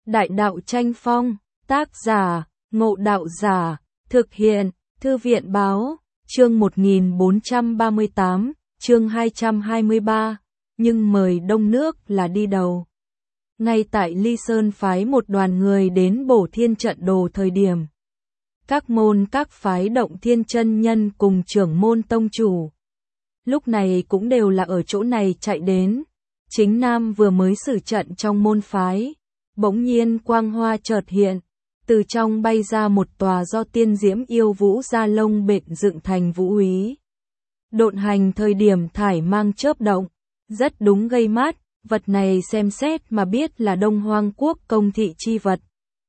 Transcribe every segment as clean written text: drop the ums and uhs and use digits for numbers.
Đại đạo tranh phong, tác giả, Ngộ Đạo Giả, thực hiện, Thư viện báo, chương 1438, chương 223, nhưng mời đông nước là đi đầu. Ngay tại Ly Sơn phái một đoàn người đến bổ thiên trận đồ thời điểm. Các môn các phái động thiên chân nhân cùng trưởng môn tông chủ. Lúc này cũng đều là ở chỗ này chạy đến. Chính Nam vừa mới xử trận trong môn phái. Bỗng nhiên quang hoa chợt hiện. Từ trong bay ra một tòa do tiên diễm yêu vũ da lông bện dựng thành vũ úy. Độn hành thời điểm thải mang chớp động. Rất đúng gây mát. Vật này xem xét mà biết là Đông Hoang Quốc công thị chi vật.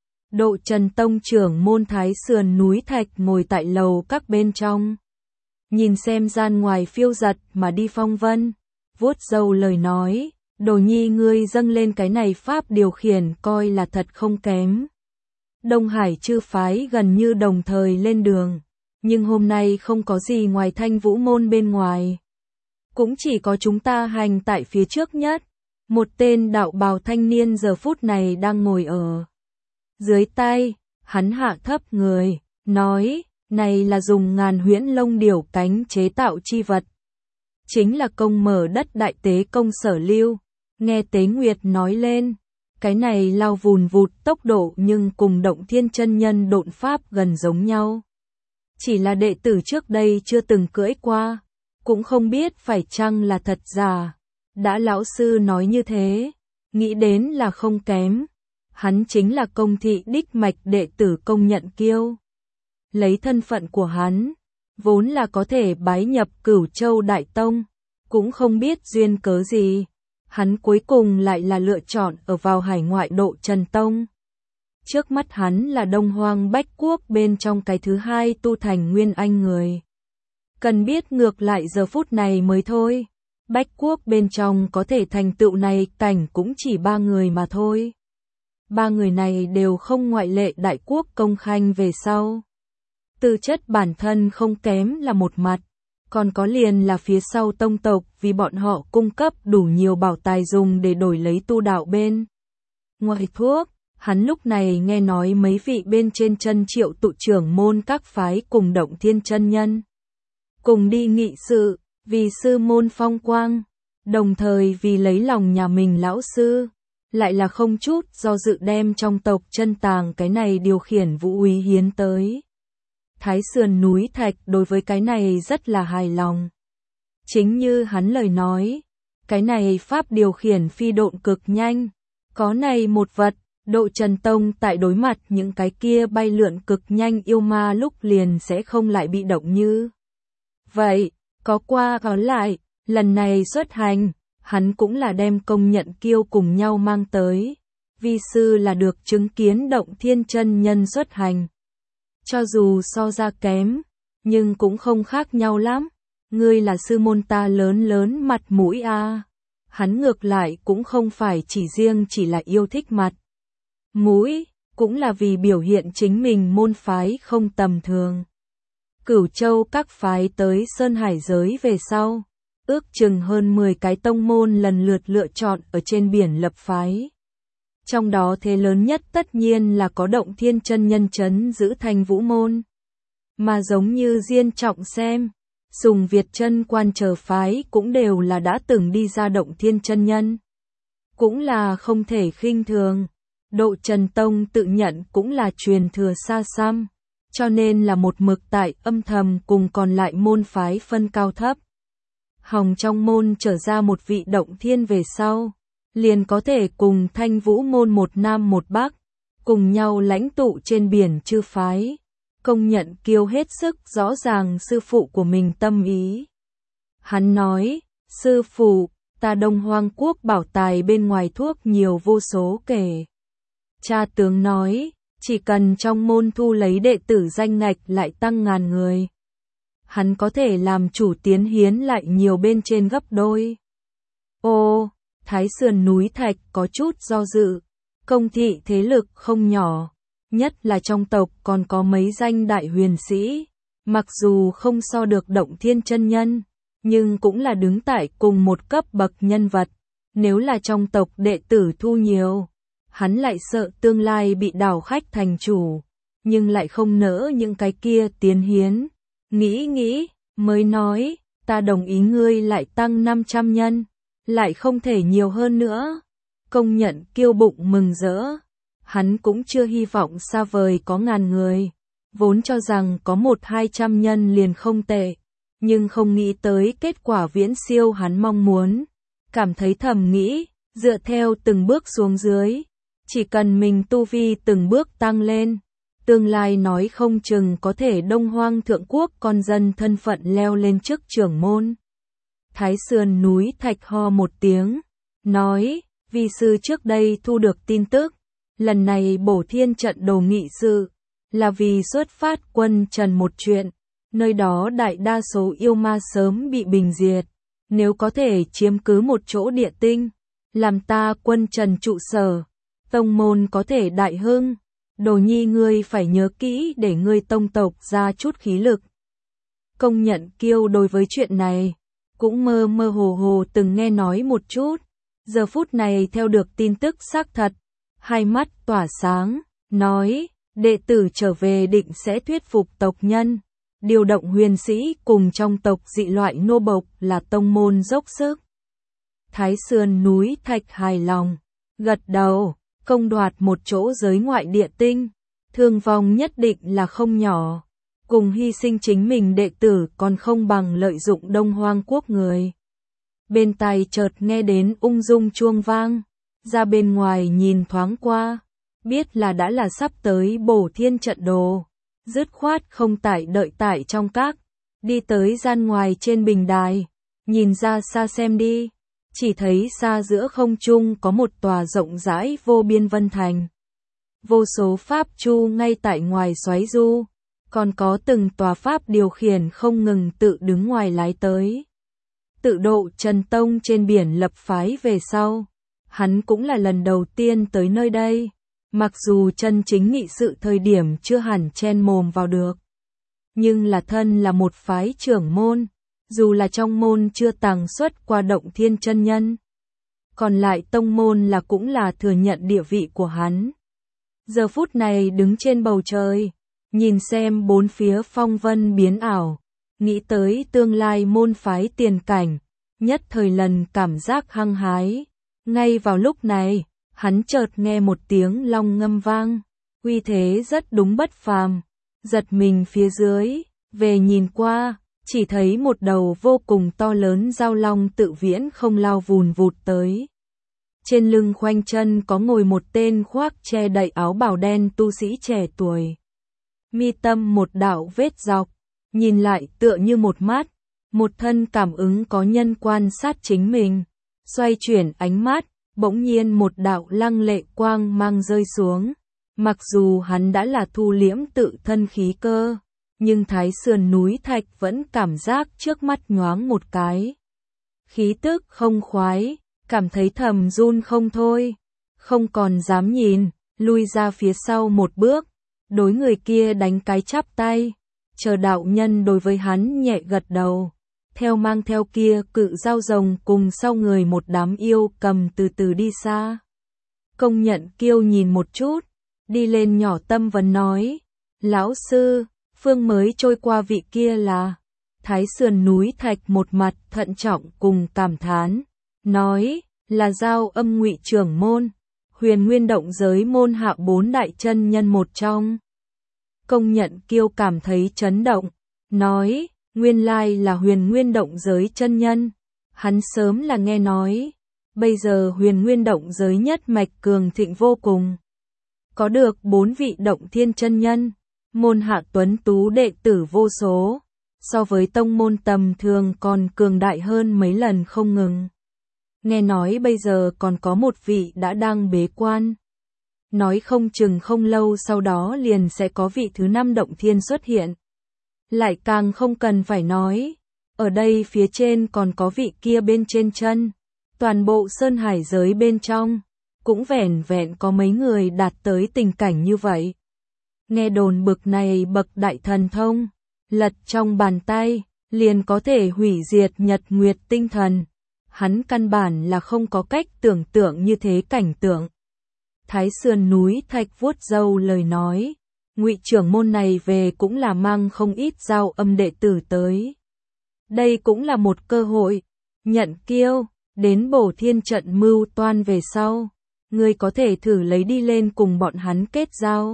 Độ Trần Tông trưởng môn Thái Sườn núi Thạch ngồi tại lầu các bên trong. Nhìn xem gian ngoài phiêu giật mà đi phong vân. Vuốt râu lời nói, Đồ Nhi ngươi dâng lên cái này pháp điều khiển coi là thật không kém. Đông Hải chư phái gần như đồng thời lên đường. Nhưng hôm nay không có gì ngoài Thanh Vũ môn bên ngoài. Cũng chỉ có chúng ta hành tại phía trước nhất. Một tên đạo bào thanh niên giờ phút này đang ngồi ở dưới tay, hắn hạ thấp người, nói, này là dùng ngàn huyễn lông điểu cánh chế tạo chi vật. Chính là công mở đất đại tế công Sở Lưu. Nghe Tế Nguyệt nói lên, cái này lao vùn vụt tốc độ nhưng cùng động thiên chân nhân độn pháp gần giống nhau. Chỉ là đệ tử trước đây chưa từng cưỡi qua, cũng không biết phải chăng là thật giả. Đã lão sư nói như thế, nghĩ đến là không kém. Hắn chính là công thị đích mạch đệ tử Công Nhận Kiêu. Lấy thân phận của hắn, vốn là có thể bái nhập Cửu Châu Đại Tông, cũng không biết duyên cớ gì. Hắn cuối cùng lại là lựa chọn ở vào hải ngoại Độ Trần Tông. Trước mắt hắn là Đông Hoang Bách Quốc bên trong cái thứ hai tu thành Nguyên Anh người. Cần biết ngược lại giờ phút này mới thôi. Bách Quốc bên trong có thể thành tựu này cảnh cũng chỉ 3 người mà thôi. 3 người này đều không ngoại lệ Đại Quốc Công Khanh về sau. Tư chất bản thân không kém là một mặt, còn có liền là phía sau tông tộc vì bọn họ cung cấp đủ nhiều bảo tài dùng để đổi lấy tu đạo bên. Ngoài thuốc, hắn lúc này nghe nói mấy vị bên trên chân Triệu tụ trưởng môn các phái cùng động thiên chân nhân. Cùng đi nghị sự. Vì sư môn phong quang, đồng thời vì lấy lòng nhà mình lão sư, lại là không chút do dự đem trong tộc chân tàng cái này điều khiển vũ úy hiến tới. Thái Sườn núi Thạch đối với cái này rất là hài lòng. Chính như hắn lời nói, cái này pháp điều khiển phi độn cực nhanh, có này một vật, Độ Trần Tông tại đối mặt những cái kia bay lượn cực nhanh yêu ma lúc liền sẽ không lại bị động như vậy. Có qua có lại, lần này xuất hành, hắn cũng là đem Công Nhận Kiêu cùng nhau mang tới. Vi sư là được chứng kiến động thiên chân nhân xuất hành. Cho dù so ra kém, nhưng cũng không khác nhau lắm. Ngươi là sư môn ta lớn lớn mặt mũi a. Hắn ngược lại cũng không phải chỉ là yêu thích mặt mũi, cũng là vì biểu hiện chính mình môn phái không tầm thường. Cửu Châu các phái tới Sơn Hải giới về sau, ước chừng hơn 10 cái tông môn lần lượt lựa chọn ở trên biển lập phái. Trong đó thế lớn nhất tất nhiên là có động thiên chân nhân trấn giữ Thanh Vũ môn. Mà giống như Diên Trọng xem, Sùng Việt chân quan chờ phái cũng đều là đã từng đi ra động thiên chân nhân. Cũng là không thể khinh thường, Độ Trần Tông tự nhận cũng là truyền thừa xa xăm. Cho nên là một mực tại âm thầm cùng còn lại môn phái phân cao thấp. Hòng trong môn trở ra một vị động thiên về sau, liền có thể cùng Thanh Vũ môn một nam một bắc, cùng nhau lãnh tụ trên biển chư phái. Công Nhận Kiêu hết sức rõ ràng sư phụ của mình tâm ý. Hắn nói, sư phụ, ta Đông Hoang Quốc bảo tài bên ngoài thuốc nhiều vô số kể. Cha tướng nói, chỉ cần trong môn thu lấy đệ tử danh ngạch lại tăng ngàn người. Hắn có thể làm chủ tiến hiến lại nhiều bên trên gấp đôi. Ô, Thái Sườn núi Thạch có chút do dự. Công thị thế lực không nhỏ, nhất là trong tộc còn có mấy danh đại huyền sĩ. Mặc dù không so được động thiên chân nhân, nhưng cũng là đứng tại cùng một cấp bậc nhân vật. Nếu là trong tộc đệ tử thu nhiều, hắn lại sợ tương lai bị đảo khách thành chủ, nhưng lại không nỡ những cái kia tiến hiến. Nghĩ, mới nói, ta đồng ý ngươi lại tăng 500 nhân, lại không thể nhiều hơn nữa. Công nhận Kiêu bụng mừng rỡ, hắn cũng chưa hy vọng xa vời có 1000 người, vốn cho rằng có 100-200 nhân liền không tệ, nhưng không nghĩ tới kết quả viễn siêu hắn mong muốn. Cảm thấy thầm nghĩ, dựa theo từng bước xuống dưới, chỉ cần mình tu vi từng bước tăng lên, tương lai nói không chừng có thể Đông Hoang thượng quốc con dân thân phận leo lên chức trưởng môn. Thái sườn núi Thạch ho một tiếng, nói, vi sư trước đây thu được tin tức, lần này bổ thiên trận đồ nghị sự, là vì xuất phát quân Trần một chuyện, nơi đó đại đa số yêu ma sớm bị bình diệt, nếu có thể chiếm cứ một chỗ địa tinh, làm ta quân Trần trụ sở, tông môn có thể đại hưng. Đồ nhi ngươi phải nhớ kỹ để ngươi tông tộc ra chút khí lực. Công nhận Kiêu đối với chuyện này, cũng mơ mơ hồ hồ từng nghe nói một chút, giờ phút này theo được tin tức xác thật, hai mắt tỏa sáng, nói, đệ tử trở về định sẽ thuyết phục tộc nhân, điều động huyền sĩ cùng trong tộc dị loại nô bộc là tông môn dốc sức. Thái sườn núi Thạch hài lòng, gật đầu. Công đoạt một chỗ giới ngoại địa tinh, thương vong nhất định là không nhỏ, cùng hy sinh chính mình đệ tử còn không bằng lợi dụng Đông Hoang quốc người. Bên tai chợt nghe đến ung dung chuông vang, ra bên ngoài nhìn thoáng qua, biết là sắp tới bổ thiên trận đồ, dứt khoát không đợi tại trong các, đi tới gian ngoài trên bình đài, nhìn ra xa xem đi. Chỉ thấy xa giữa không trung có một tòa rộng rãi vô biên vân thành. Vô số pháp chu ngay tại ngoài xoáy du, còn có từng tòa pháp điều khiển không ngừng tự đứng ngoài lái tới. Tự độ Trần Tông trên biển lập phái về sau, hắn cũng là lần đầu tiên tới nơi đây, mặc dù chân chính nghị sự thời điểm chưa hẳn chen mồm vào được. Nhưng là thân là một phái trưởng môn, dù là trong môn chưa tàng xuất qua Động Thiên chân nhân, còn lại tông môn là cũng là thừa nhận địa vị của hắn. Giờ phút này đứng trên bầu trời, nhìn xem bốn phía phong vân biến ảo, nghĩ tới tương lai môn phái tiền cảnh, nhất thời lần cảm giác hăng hái. Ngay vào lúc này, hắn chợt nghe một tiếng long ngâm vang, uy thế rất đúng bất phàm, giật mình phía dưới, về nhìn qua. Chỉ thấy một đầu vô cùng to lớn giao long tự viễn không lao vùn vụt tới. Trên lưng khoanh chân có ngồi một tên khoác che đậy áo bào đen tu sĩ trẻ tuổi. Mi tâm một đạo vết dọc, nhìn lại tựa như một mắt, một thân cảm ứng có nhân quan sát chính mình. Xoay chuyển ánh mắt, bỗng nhiên một đạo lăng lệ quang mang rơi xuống. Mặc dù hắn đã là thu liễm tự thân khí cơ, nhưng Thái sườn núi Thạch vẫn cảm giác trước mắt nhoáng một cái. Khí tức không khoái, cảm thấy thầm run không thôi, không còn dám nhìn, lui ra phía sau một bước, đối người kia đánh cái chắp tay, chờ đạo nhân đối với hắn nhẹ gật đầu, theo mang theo kia cự dao rồng cùng sau người một đám yêu cầm từ từ đi xa. Công nhận Kiêu nhìn một chút, đi lên nhỏ tâm vấn nói, lão sư, phương mới trôi qua vị kia là. Thái sườn núi Thạch một mặt thận trọng cùng cảm thán, nói, là Giao Âm Ngụy trưởng môn, Huyền Nguyên động giới môn hạ 4 đại chân nhân một trong. Công nhận Kiêu cảm thấy chấn động, nói, nguyên lai là Huyền Nguyên động giới chân nhân, hắn sớm là nghe nói, bây giờ Huyền Nguyên động giới nhất mạch cường thịnh vô cùng. Có được 4 vị động thiên chân nhân, môn hạ tuấn tú đệ tử vô số, so với tông môn tầm thường còn cường đại hơn mấy lần không ngừng. Nghe nói bây giờ còn có một vị đã đang bế quan. Nói không chừng không lâu sau đó liền sẽ có vị thứ 5 động thiên xuất hiện. Lại càng không cần phải nói, ở đây phía trên còn có vị kia bên trên chân. Toàn bộ sơn hải giới bên trong, cũng vẻn vẹn có mấy người đạt tới tình cảnh như vậy. Nghe đồn bực này bậc đại thần thông, lật trong bàn tay, liền có thể hủy diệt nhật nguyệt tinh thần. Hắn căn bản là không có cách tưởng tượng như thế cảnh tượng. Thái Sườn núi Thạch vuốt râu lời nói, Ngụy trưởng môn này về cũng là mang không ít giao âm đệ tử tới. Đây cũng là một cơ hội, nhận kiêu, đến Bổ Thiên trận mưu toan về sau, ngươi có thể thử lấy đi lên cùng bọn hắn kết giao.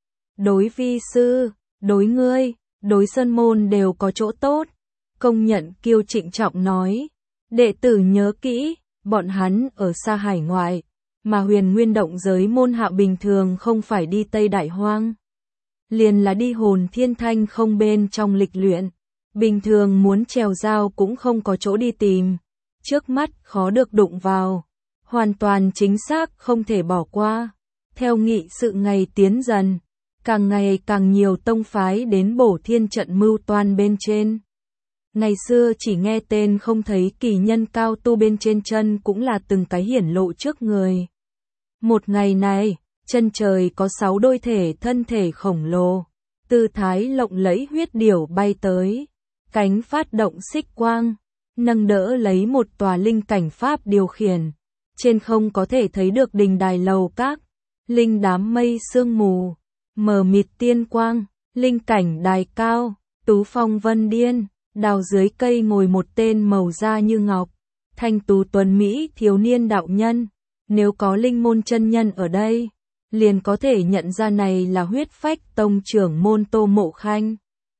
Đối vi sư, đối ngươi, đối sơn môn đều có chỗ tốt. Công nhận kiêu trịnh trọng nói, đệ tử nhớ kỹ, bọn hắn ở xa hải ngoại, mà Huyền Nguyên động giới môn hạ bình thường không phải đi Tây Đại Hoang. Liền là đi Hồn Thiên Thanh không bên trong lịch luyện, bình thường muốn trèo giao cũng không có chỗ đi tìm, trước mắt khó được đụng vào, hoàn toàn chính xác không thể bỏ qua. Theo nghị sự ngày tiến dần, càng ngày càng nhiều tông phái đến Bổ Thiên trận mưu toan bên trên. Ngày xưa chỉ nghe tên không thấy kỳ nhân cao tu bên trên chân cũng là từng cái hiển lộ trước người. Một ngày này, chân trời có 6 đôi thân thể khổng lồ, tư thái lộng lẫy huyết điểu bay tới, cánh phát động xích quang, nâng đỡ lấy một tòa linh cảnh pháp điều khiển. Trên không có thể thấy được đình đài lầu các, linh đám mây sương mù, mờ mịt tiên quang, linh cảnh đài cao, tú phong vân điên, đào dưới cây ngồi một tên màu da như ngọc, thanh tú tuấn mỹ thiếu niên đạo nhân. Nếu có linh môn chân nhân ở đây, liền có thể nhận ra này là Huyết Phách tông trưởng môn Tô Mộ Khanh.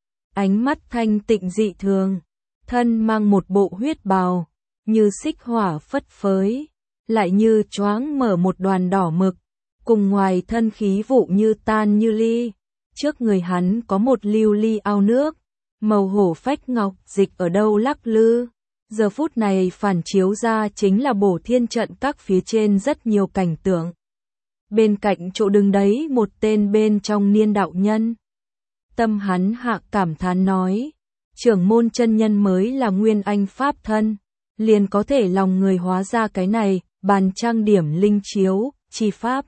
Ánh mắt thanh tịnh dị thường, thân mang một bộ huyết bào, như xích hỏa phất phới, lại như choáng mở một đoàn đỏ mực, cùng ngoài thân khí vụ như tan như ly. Trước người hắn có một lưu ly ao nước, màu hổ phách ngọc dịch ở đâu lắc lư. Giờ phút này phản chiếu ra chính là Bổ Thiên trận các phía trên rất nhiều cảnh tượng. Bên cạnh chỗ đứng đấy một tên bên trong niên đạo nhân. Tâm hắn hạ cảm thán nói, trưởng môn chân nhân mới là nguyên anh pháp thân, liền có thể lòng người hóa ra cái này, bàn trang điểm linh chiếu, chi pháp.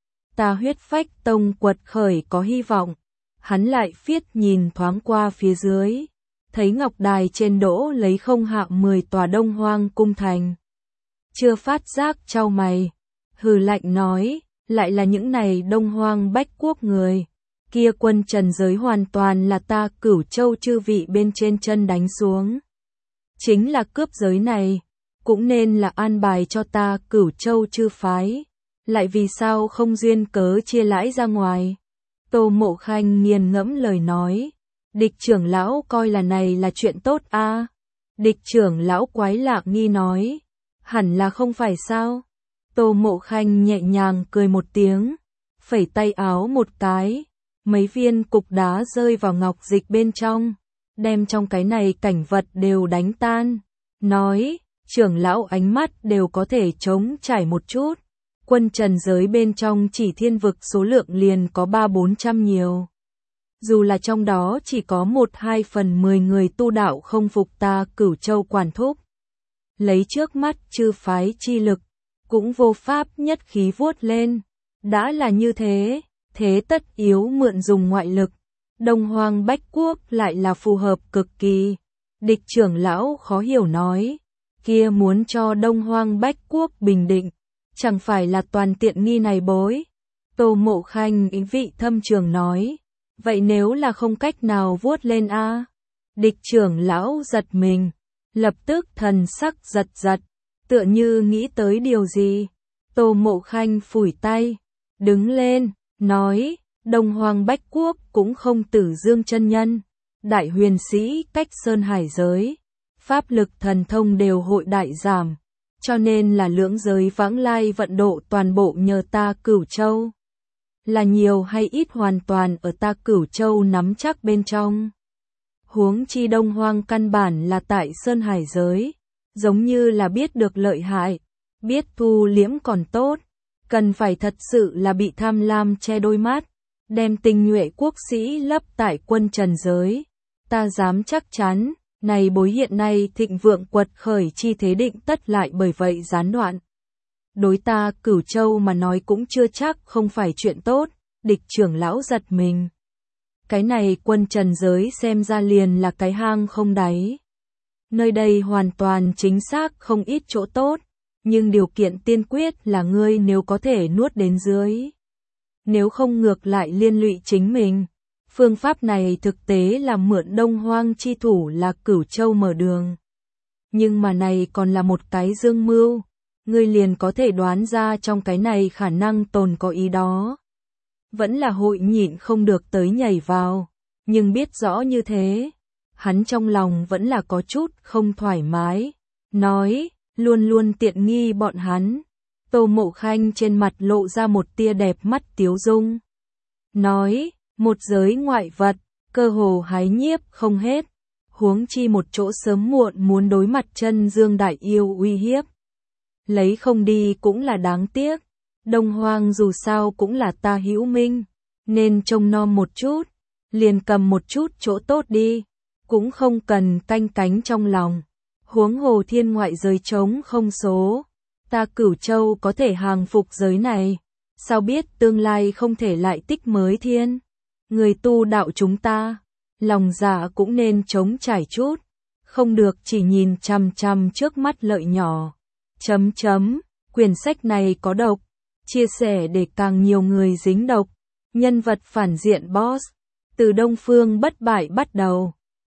Ta Huyết Phách tông quật khởi có hy vọng. Hắn lại phiết nhìn thoáng qua phía dưới, thấy ngọc đài trên đỗ lấy không hạ 10 tòa Đông Hoang cung thành. Chưa phát giác chau mày, hừ lạnh nói, lại là những này Đông Hoang bách quốc người. Kia quân trần giới hoàn toàn là ta Cửu Châu chư vị bên trên chân đánh xuống. Chính là cướp giới này, cũng nên là an bài cho ta Cửu Châu chư phái. Lại vì sao không duyên cớ chia lãi ra ngoài? Tô Mộ Khanh nghiền ngẫm lời nói. Địch trưởng lão coi là này là chuyện tốt a. Địch trưởng lão quái lạ nghi nói. Hẳn là không phải sao? Tô Mộ Khanh nhẹ nhàng cười một tiếng, phẩy tay áo một cái, mấy viên cục đá rơi vào ngọc dịch bên trong, đem trong cái này cảnh vật đều đánh tan. Nói, trưởng lão ánh mắt đều có thể trống trải một chút. Quân trần giới bên trong chỉ thiên vực số lượng liền có 300-400 nhiều. Dù là trong đó chỉ có 1/2/10 người tu đạo không phục ta Cửu Châu quản thúc. Lấy trước mắt chư phái chi lực, cũng vô pháp nhất khí vuốt lên. Đã là như thế, thế tất yếu mượn dùng ngoại lực. Đông Hoang bách quốc lại là phù hợp cực kỳ. Địch trưởng lão khó hiểu nói, kia muốn cho Đông Hoang bách quốc bình định, chẳng phải là toàn tiện nghi này bối. Tô Mộ Khanh ý vị thâm trường nói, vậy nếu là không cách nào vuốt lên a? Địch trưởng lão giật mình, lập tức thần sắc giật giật, tựa như nghĩ tới điều gì. Tô Mộ Khanh phủi tay, đứng lên, nói, Đông Hoang bách quốc cũng không tử dương chân nhân, đại huyền sĩ cách sơn hải giới, pháp lực thần thông đều hội đại giảm, cho nên là lưỡng giới vãng lai vận độ toàn bộ nhờ ta Cửu Châu. Là nhiều hay ít hoàn toàn ở ta Cửu Châu nắm chắc bên trong. Huống chi Đông Hoang căn bản là tại sơn hải giới, giống như là biết được lợi hại, biết thu liễm còn tốt, cần phải thật sự là bị tham lam che đôi mắt, đem tinh nhuệ quốc sĩ lấp tại quân trần giới. Ta dám chắc chắn, này bối hiện nay thịnh vượng quật khởi chi thế định tất lại bởi vậy gián đoạn. Đối ta Cửu Châu mà nói cũng chưa chắc không phải chuyện tốt. Địch trưởng lão giật mình. Cái này quân trần giới xem ra liền là cái hang không đáy. Nơi đây hoàn toàn chính xác không ít chỗ tốt, Nhưng điều kiện tiên quyết là ngươi nếu có thể nuốt đến dưới. Nếu không ngược lại liên lụy chính mình. Phương pháp này thực tế là mượn Đông Hoang chi thủ là Cửu Châu mở đường. Nhưng mà này còn là một cái dương mưu. Ngươi liền có thể đoán ra trong cái này khả năng tồn có ý đó. Vẫn là hội nhịn không được tới nhảy vào. Nhưng biết rõ như thế. Hắn trong lòng vẫn là có chút không thoải mái. Nói, luôn luôn tiện nghi bọn hắn. Tô Mộ Khanh trên mặt lộ ra một tia đẹp mắt tiếu dung. Nói, một giới ngoại vật, cơ hồ hái nhiếp không hết. Huống chi một chỗ sớm muộn muốn đối mặt chân dương đại yêu uy hiếp. Lấy không đi cũng là đáng tiếc. Đông Hoang dù sao cũng là ta hữu minh. Nên trông nom một chút. Liền cầm một chút chỗ tốt đi. Cũng không cần canh cánh trong lòng. Huống hồ thiên ngoại giới trống không số. Ta Cửu Châu có thể hàng phục giới này. Sao biết tương lai không thể lại tích mới thiên. Người tu đạo chúng ta. Lòng dạ cũng nên chống trải chút. Không được chỉ nhìn chằm chằm trước mắt lợi nhỏ. Quyển sách này có độc. Chia sẻ để càng nhiều người dính độc. Nhân vật phản diện boss. Từ Đông Phương bất bại bắt đầu.